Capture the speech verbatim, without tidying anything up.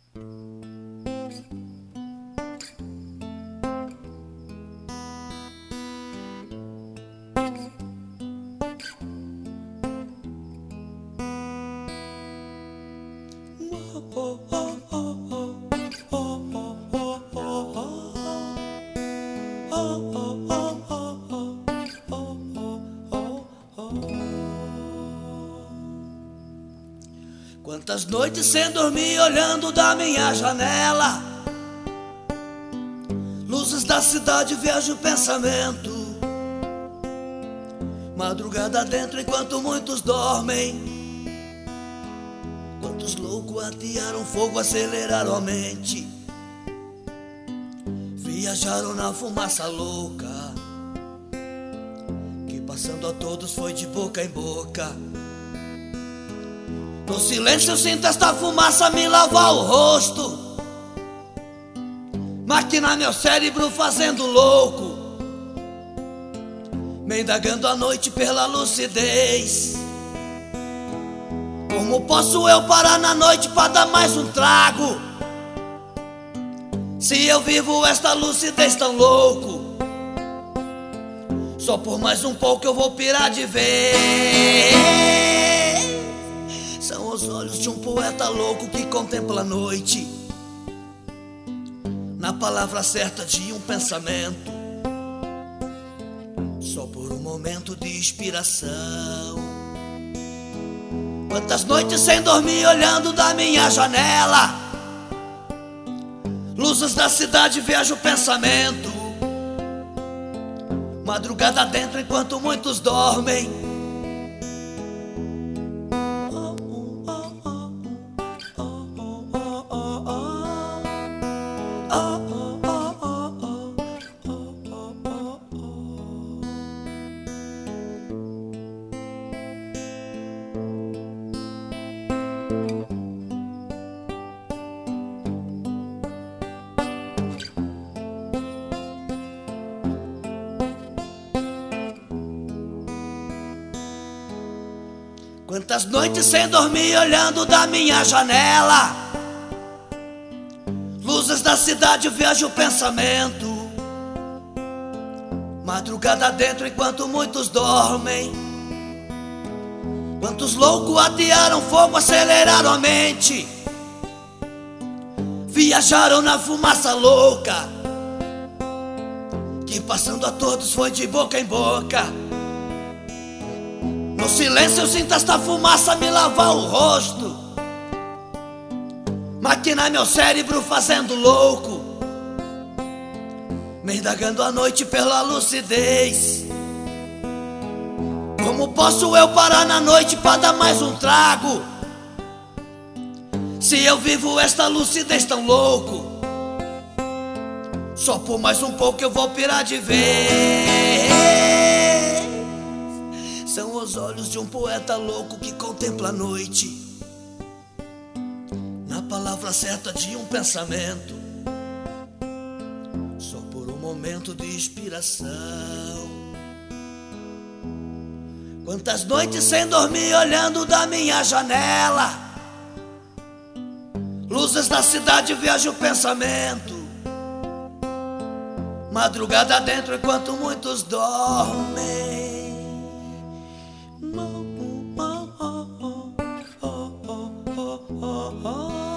Quantas noites sem dormir olhando da minha janela, luzes da cidade, vejo o pensamento. Madrugada dentro enquanto muitos dormem. Quantos loucos atearam fogo, aceleraram a mente, viajaram na fumaça louca, que passando a todos foi de boca em boca. No silêncio eu sinto esta fumaça me lavar o rosto, maquinar meu cérebro fazendo louco, me indagando a noite pela lucidez. Como posso eu parar na noite pra dar mais um trago, se eu vivo esta lucidez tão louco? Só por mais um pouco eu vou pirar de vez. São os olhos de um poeta louco que contempla a noite, na palavra certa de um pensamento, só por um momento de inspiração. Quantas noites sem dormir olhando da minha janela, luzes da cidade, vejo o pensamento. Madrugada dentro enquanto muitos dormem. Quantas noites sem dormir olhando da minha janela, luzes da cidade, vejo o pensamento. Madrugada dentro enquanto muitos dormem. Quantos loucos atearam fogo, aceleraram a mente, viajaram na fumaça louca, que passando a todos foi de boca em boca. No silêncio eu sinto esta fumaça me lavar o rosto, maquinar meu cérebro fazendo louco, me indagando a noite pela lucidez. Como posso eu parar na noite pra dar mais um trago, se eu vivo esta lucidez tão louco? Só por mais um pouco eu vou pirar de vez. São os olhos de um poeta louco que contempla a noite, na palavra certa de um pensamento, só por um momento de inspiração. Quantas noites sem dormir olhando da minha janela, luzes da cidade, vejo o pensamento. Madrugada dentro enquanto muitos dormem. Oh, oh, oh, oh, oh, oh, oh.